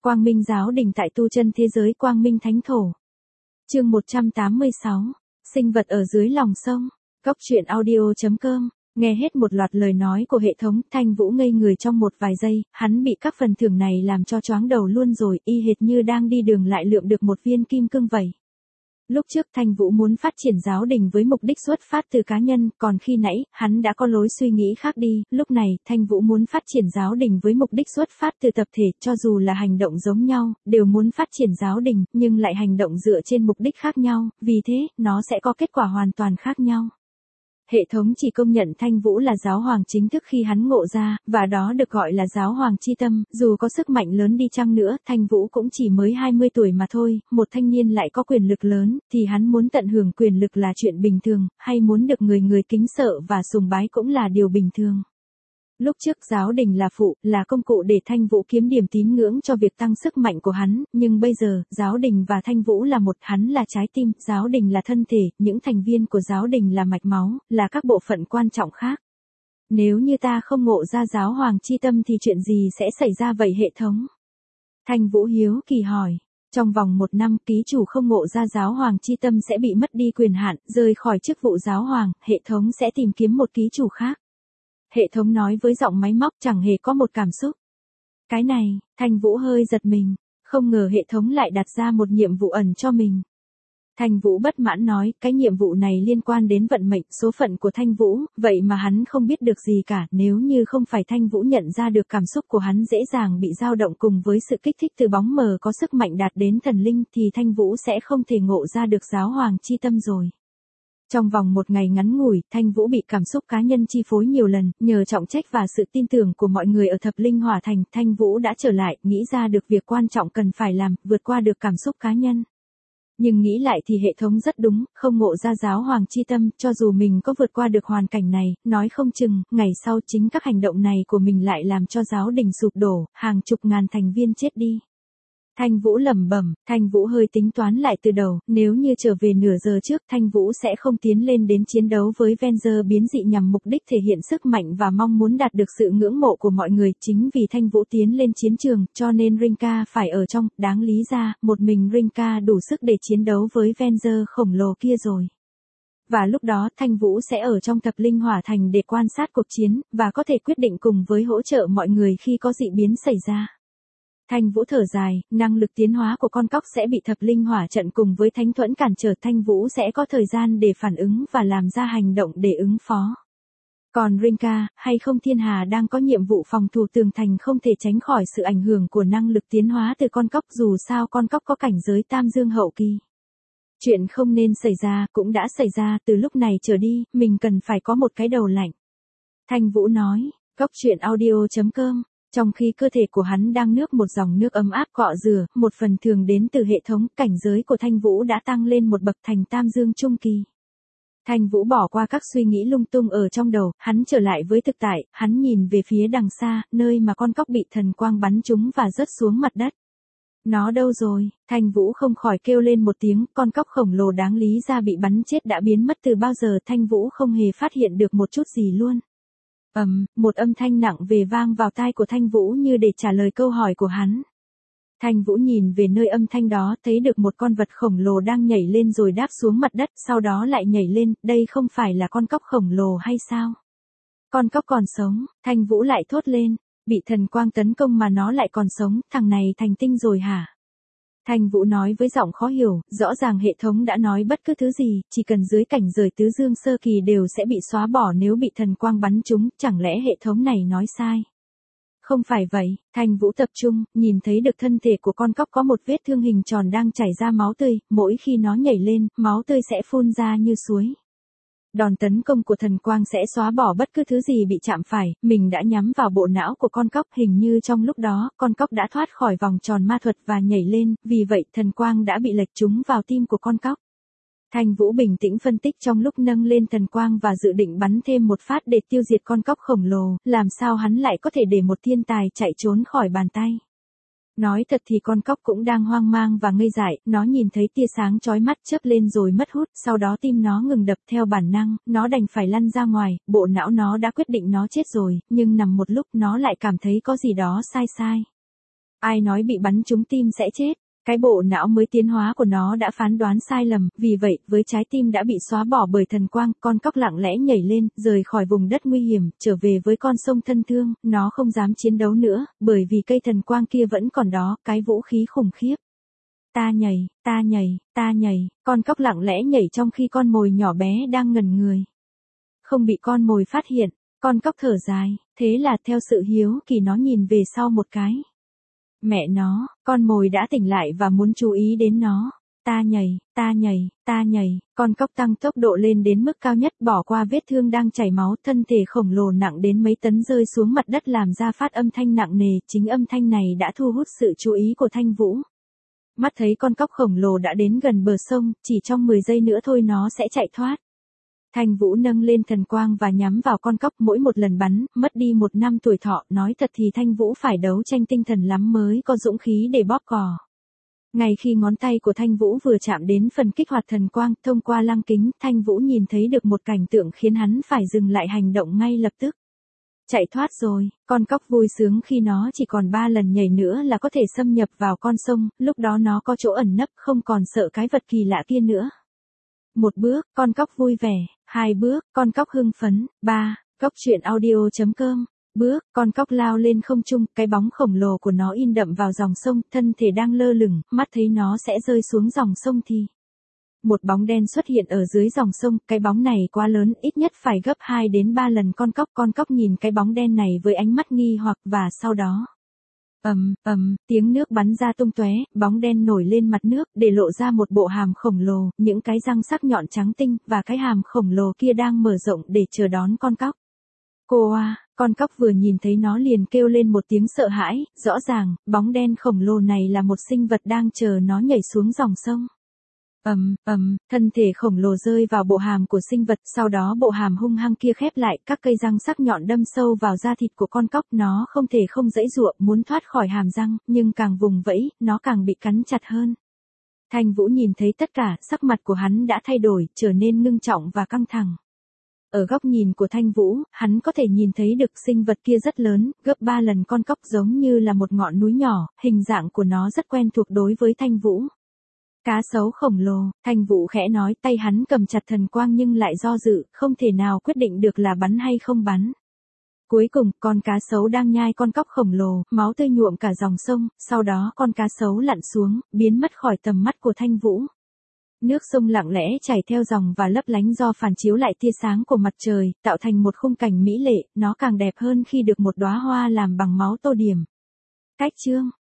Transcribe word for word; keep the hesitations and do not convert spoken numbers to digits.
Quang Minh giáo đình tại tu chân thế giới Quang Minh Thánh Thổ. Chương một trăm tám mươi sáu. Sinh vật ở dưới lòng sông. Góc truyện audio chấm com. Nghe hết một loạt lời nói của hệ thống, Thanh Vũ ngây người trong một vài giây, hắn bị các phần thưởng này làm cho choáng đầu luôn rồi, y hệt như đang đi đường lại lượm được một viên kim cương vậy. Lúc trước Thanh Vũ muốn phát triển giáo đình với mục đích xuất phát từ cá nhân, còn khi nãy, hắn đã có lối suy nghĩ khác đi, lúc này, Thanh Vũ muốn phát triển giáo đình với mục đích xuất phát từ tập thể, cho dù là hành động giống nhau, đều muốn phát triển giáo đình, nhưng lại hành động dựa trên mục đích khác nhau, vì thế, nó sẽ có kết quả hoàn toàn khác nhau. Hệ thống chỉ công nhận Thanh Vũ là giáo hoàng chính thức khi hắn ngộ ra, và đó được gọi là giáo hoàng chi tâm, dù có sức mạnh lớn đi chăng nữa, Thanh Vũ cũng chỉ mới hai mươi tuổi mà thôi, một thanh niên lại có quyền lực lớn, thì hắn muốn tận hưởng quyền lực là chuyện bình thường, hay muốn được người người kính sợ và sùng bái cũng là điều bình thường. Lúc trước giáo đình là phụ, là công cụ để Thanh Vũ kiếm điểm tín ngưỡng cho việc tăng sức mạnh của hắn, nhưng bây giờ, giáo đình và Thanh Vũ là một, hắn là trái tim, giáo đình là thân thể, những thành viên của giáo đình là mạch máu, là các bộ phận quan trọng khác. Nếu như ta không ngộ ra giáo hoàng chi tâm thì chuyện gì sẽ xảy ra vậy hệ thống? Thanh Vũ hiếu kỳ hỏi. Trong vòng một năm, ký chủ không ngộ ra giáo hoàng chi tâm sẽ bị mất đi quyền hạn, rời khỏi chức vụ giáo hoàng, hệ thống sẽ tìm kiếm một ký chủ khác. Hệ thống nói với giọng máy móc chẳng hề có một cảm xúc. Cái này, Thanh Vũ hơi giật mình, không ngờ hệ thống lại đặt ra một nhiệm vụ ẩn cho mình. Thanh Vũ bất mãn nói, cái nhiệm vụ này liên quan đến vận mệnh, số phận của Thanh Vũ, vậy mà hắn không biết được gì cả, nếu như không phải Thanh Vũ nhận ra được cảm xúc của hắn dễ dàng bị dao động cùng với sự kích thích từ bóng mờ có sức mạnh đạt đến thần linh thì Thanh Vũ sẽ không thể ngộ ra được giáo hoàng chi tâm rồi. Trong vòng một ngày ngắn ngủi, Thanh Vũ bị cảm xúc cá nhân chi phối nhiều lần, nhờ trọng trách và sự tin tưởng của mọi người ở Thập Linh Hỏa Thành, Thanh Vũ đã trở lại, nghĩ ra được việc quan trọng cần phải làm, vượt qua được cảm xúc cá nhân. Nhưng nghĩ lại thì hệ thống rất đúng, không ngộ ra giáo hoàng chi tâm, cho dù mình có vượt qua được hoàn cảnh này, nói không chừng, ngày sau chính các hành động này của mình lại làm cho giáo đình sụp đổ, hàng chục ngàn thành viên chết đi. Thanh Vũ lẩm bẩm, Thanh Vũ hơi tính toán lại từ đầu, nếu như trở về nửa giờ trước, Thanh Vũ sẽ không tiến lên đến chiến đấu với Venger biến dị nhằm mục đích thể hiện sức mạnh và mong muốn đạt được sự ngưỡng mộ của mọi người, chính vì Thanh Vũ tiến lên chiến trường, cho nên Rinka phải ở trong, đáng lý ra, một mình Rinka đủ sức để chiến đấu với Venger khổng lồ kia rồi. Và lúc đó Thanh Vũ sẽ ở trong Thập Linh Hỏa Thành để quan sát cuộc chiến, và có thể quyết định cùng với hỗ trợ mọi người khi có dị biến xảy ra. Thanh Vũ thở dài, năng lực tiến hóa của con cóc sẽ bị Thập Linh Hỏa trận cùng với Thánh Thuẫn cản trở, Thanh Vũ sẽ có thời gian để phản ứng và làm ra hành động để ứng phó. Còn Rinka, hay không Thiên Hà đang có nhiệm vụ phòng thủ tường thành không thể tránh khỏi sự ảnh hưởng của năng lực tiến hóa từ con cóc, dù sao con cóc có cảnh giới tam dương hậu kỳ. Chuyện không nên xảy ra, cũng đã xảy ra, từ lúc này trở đi, mình cần phải có một cái đầu lạnh. Thanh Vũ nói, góc truyện audio chấm com. Trong khi cơ thể của hắn đang nước một dòng nước ấm áp cọ rửa, một phần thường đến từ hệ thống, cảnh giới của Thanh Vũ đã tăng lên một bậc thành tam dương trung kỳ. Thanh Vũ bỏ qua các suy nghĩ lung tung ở trong đầu, hắn trở lại với thực tại, hắn nhìn về phía đằng xa, nơi mà con cóc bị thần quang bắn trúng và rớt xuống mặt đất. Nó đâu rồi? Thanh Vũ không khỏi kêu lên một tiếng, con cóc khổng lồ đáng lý ra bị bắn chết đã biến mất từ bao giờ, Thanh Vũ không hề phát hiện được một chút gì luôn. Ầm, um, một âm thanh nặng về vang vào tai của Thanh Vũ như để trả lời câu hỏi của hắn. Thanh Vũ nhìn về nơi âm thanh đó, thấy được một con vật khổng lồ đang nhảy lên rồi đáp xuống mặt đất, sau đó lại nhảy lên, đây không phải là con cóc khổng lồ hay sao? Con cóc còn sống, Thanh Vũ lại thốt lên, bị thần quang tấn công mà nó lại còn sống, thằng này thành tinh rồi hả? Thanh Vũ nói với giọng khó hiểu, rõ ràng hệ thống đã nói bất cứ thứ gì, chỉ cần dưới cảnh giới tứ dương sơ kỳ đều sẽ bị xóa bỏ nếu bị thần quang bắn trúng, chẳng lẽ hệ thống này nói sai? Không phải vậy, Thanh Vũ tập trung, nhìn thấy được thân thể của con cóc có một vết thương hình tròn đang chảy ra máu tươi, mỗi khi nó nhảy lên, máu tươi sẽ phun ra như suối. Đòn tấn công của thần quang sẽ xóa bỏ bất cứ thứ gì bị chạm phải, mình đã nhắm vào bộ não của con cóc, hình như trong lúc đó, con cóc đã thoát khỏi vòng tròn ma thuật và nhảy lên, vì vậy thần quang đã bị lệch trúng vào tim của con cóc. Thanh Vũ bình tĩnh phân tích trong lúc nâng lên thần quang và dự định bắn thêm một phát để tiêu diệt con cóc khổng lồ, làm sao hắn lại có thể để một thiên tài chạy trốn khỏi bàn tay. Nói thật thì con cóc cũng đang hoang mang và ngây dại, nó nhìn thấy tia sáng chói mắt chớp lên rồi mất hút, sau đó tim nó ngừng đập theo bản năng, nó đành phải lăn ra ngoài, bộ não nó đã quyết định nó chết rồi, nhưng nằm một lúc nó lại cảm thấy có gì đó sai sai. Ai nói bị bắn trúng tim sẽ chết? Cái bộ não mới tiến hóa của nó đã phán đoán sai lầm, vì vậy, với trái tim đã bị xóa bỏ bởi thần quang, con cóc lặng lẽ nhảy lên, rời khỏi vùng đất nguy hiểm, trở về với con sông thân thương, nó không dám chiến đấu nữa, bởi vì cây thần quang kia vẫn còn đó, cái vũ khí khủng khiếp. Ta nhảy, ta nhảy, ta nhảy, con cóc lặng lẽ nhảy trong khi con mồi nhỏ bé đang ngẩn người. Không bị con mồi phát hiện, con cóc thở dài, thế là theo sự hiếu kỳ nó nhìn về sau một cái. Mẹ nó, con mồi đã tỉnh lại và muốn chú ý đến nó. Ta nhảy, ta nhảy, ta nhảy, con cóc tăng tốc độ lên đến mức cao nhất bỏ qua vết thương đang chảy máu, thân thể khổng lồ nặng đến mấy tấn rơi xuống mặt đất làm ra phát âm thanh nặng nề, chính âm thanh này đã thu hút sự chú ý của Thanh Vũ. Mắt thấy con cóc khổng lồ đã đến gần bờ sông, chỉ trong mười giây nữa thôi nó sẽ chạy thoát. Thanh Vũ nâng lên thần quang và nhắm vào con cóc, mỗi một lần bắn, mất đi một năm tuổi thọ, nói thật thì Thanh Vũ phải đấu tranh tinh thần lắm mới có dũng khí để bóp cò. Ngay khi ngón tay của Thanh Vũ vừa chạm đến phần kích hoạt thần quang, thông qua lăng kính, Thanh Vũ nhìn thấy được một cảnh tượng khiến hắn phải dừng lại hành động ngay lập tức. Chạy thoát rồi, con cóc vui sướng khi nó chỉ còn ba lần nhảy nữa là có thể xâm nhập vào con sông, lúc đó nó có chỗ ẩn nấp, không còn sợ cái vật kỳ lạ kia nữa. Một bước, con cóc vui vẻ. Hai bước, con cóc hưng phấn. Ba, cóc truyện audio chấm com. Bước, con cóc lao lên không trung, cái bóng khổng lồ của nó in đậm vào dòng sông, thân thể đang lơ lửng, mắt thấy nó sẽ rơi xuống dòng sông thì một bóng đen xuất hiện ở dưới dòng sông, cái bóng này quá lớn, ít nhất phải gấp hai đến ba lần con cóc. Con cóc nhìn cái bóng đen này với ánh mắt nghi hoặc và sau đó ầm, ầm, tiếng nước bắn ra tung tóe, bóng đen nổi lên mặt nước, để lộ ra một bộ hàm khổng lồ, những cái răng sắc nhọn trắng tinh, và cái hàm khổng lồ kia đang mở rộng để chờ đón con cóc. Cô à, con cóc vừa nhìn thấy nó liền kêu lên một tiếng sợ hãi, rõ ràng, bóng đen khổng lồ này là một sinh vật đang chờ nó nhảy xuống dòng sông. Ầm, ầm, thân thể khổng lồ rơi vào bộ hàm của sinh vật, sau đó bộ hàm hung hăng kia khép lại, các cây răng sắc nhọn đâm sâu vào da thịt của con cóc, nó không thể không giãy giụa, muốn thoát khỏi hàm răng, nhưng càng vùng vẫy, nó càng bị cắn chặt hơn. Thanh Vũ nhìn thấy tất cả, sắc mặt của hắn đã thay đổi, trở nên ngưng trọng và căng thẳng. Ở góc nhìn của Thanh Vũ, hắn có thể nhìn thấy được sinh vật kia rất lớn, gấp ba lần con cóc, giống như là một ngọn núi nhỏ, hình dạng của nó rất quen thuộc đối với Thanh Vũ. Cá sấu khổng lồ, Thanh Vũ khẽ nói, tay hắn cầm chặt thần quang nhưng lại do dự, không thể nào quyết định được là bắn hay không bắn. Cuối cùng, con cá sấu đang nhai con cóc khổng lồ, máu tươi nhuộm cả dòng sông, sau đó con cá sấu lặn xuống, biến mất khỏi tầm mắt của Thanh Vũ. Nước sông lặng lẽ chảy theo dòng và lấp lánh do phản chiếu lại tia sáng của mặt trời, tạo thành một khung cảnh mỹ lệ, nó càng đẹp hơn khi được một đóa hoa làm bằng máu tô điểm. Cách chương